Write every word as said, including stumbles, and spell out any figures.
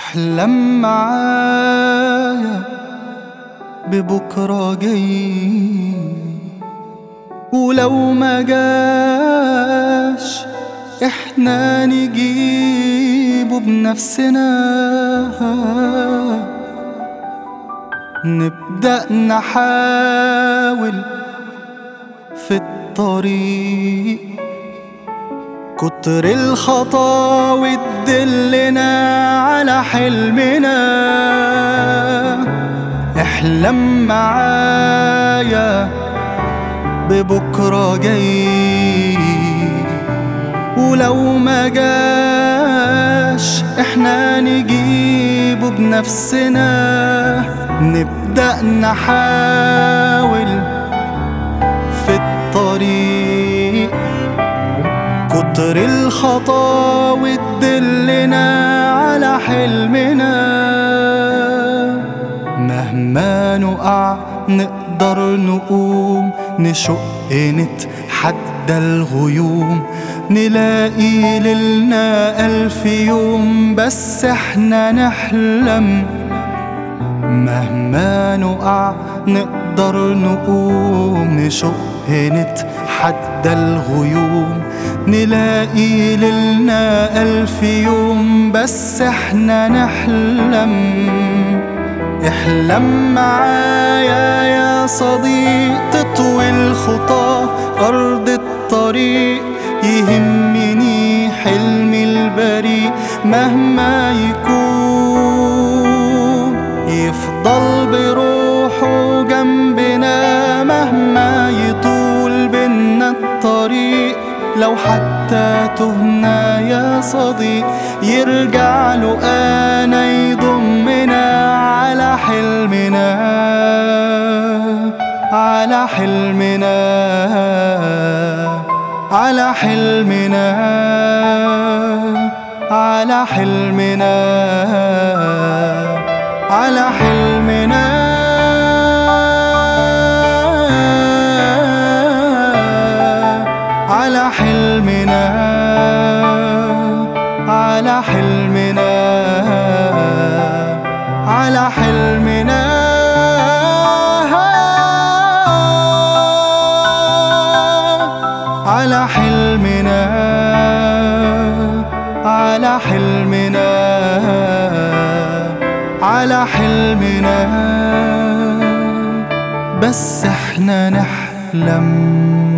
احلم معايا ببكرة جاي، ولو ما جاش احنا نجيبه بنفسنا. نبدأ نحاول في الطريق، كتر الخطاوي تدلنا على حلمنا. احلم معايا ببكرة جاي، ولو ما جاش احنا نجيبه بنفسنا. نبدأ نحاول في الطريق، كتر الخطاوي تدلنا على حلمنا. مهما نقع نقدر نقوم، نشق نتحدى الغيوم، نلاقي ليلنا ألف يوم بس احنا نحلم. مهما نقع نقدر نقوم، نشق نتحدى الغيوم، نلاقي ليلنا ألف يوم بس احنا نحلم. احلم معايا يا صديق، تطوي الخطى أرض الطريق. يهمني حلمي البريء مهما يكون، يفضل بروحه جنبنا مهما يطول بينا الطريق. لو حتى تهنا يا صديق يرجع له أنا يضمنا على حلمنا، على حلمنا، على حلمنا، على حلمنا، على حلمنا، على حلمنا، على حلمنا، على حلمنا، على حلمنا، على حلمنا، على حلمنا، بس احنا نحلم.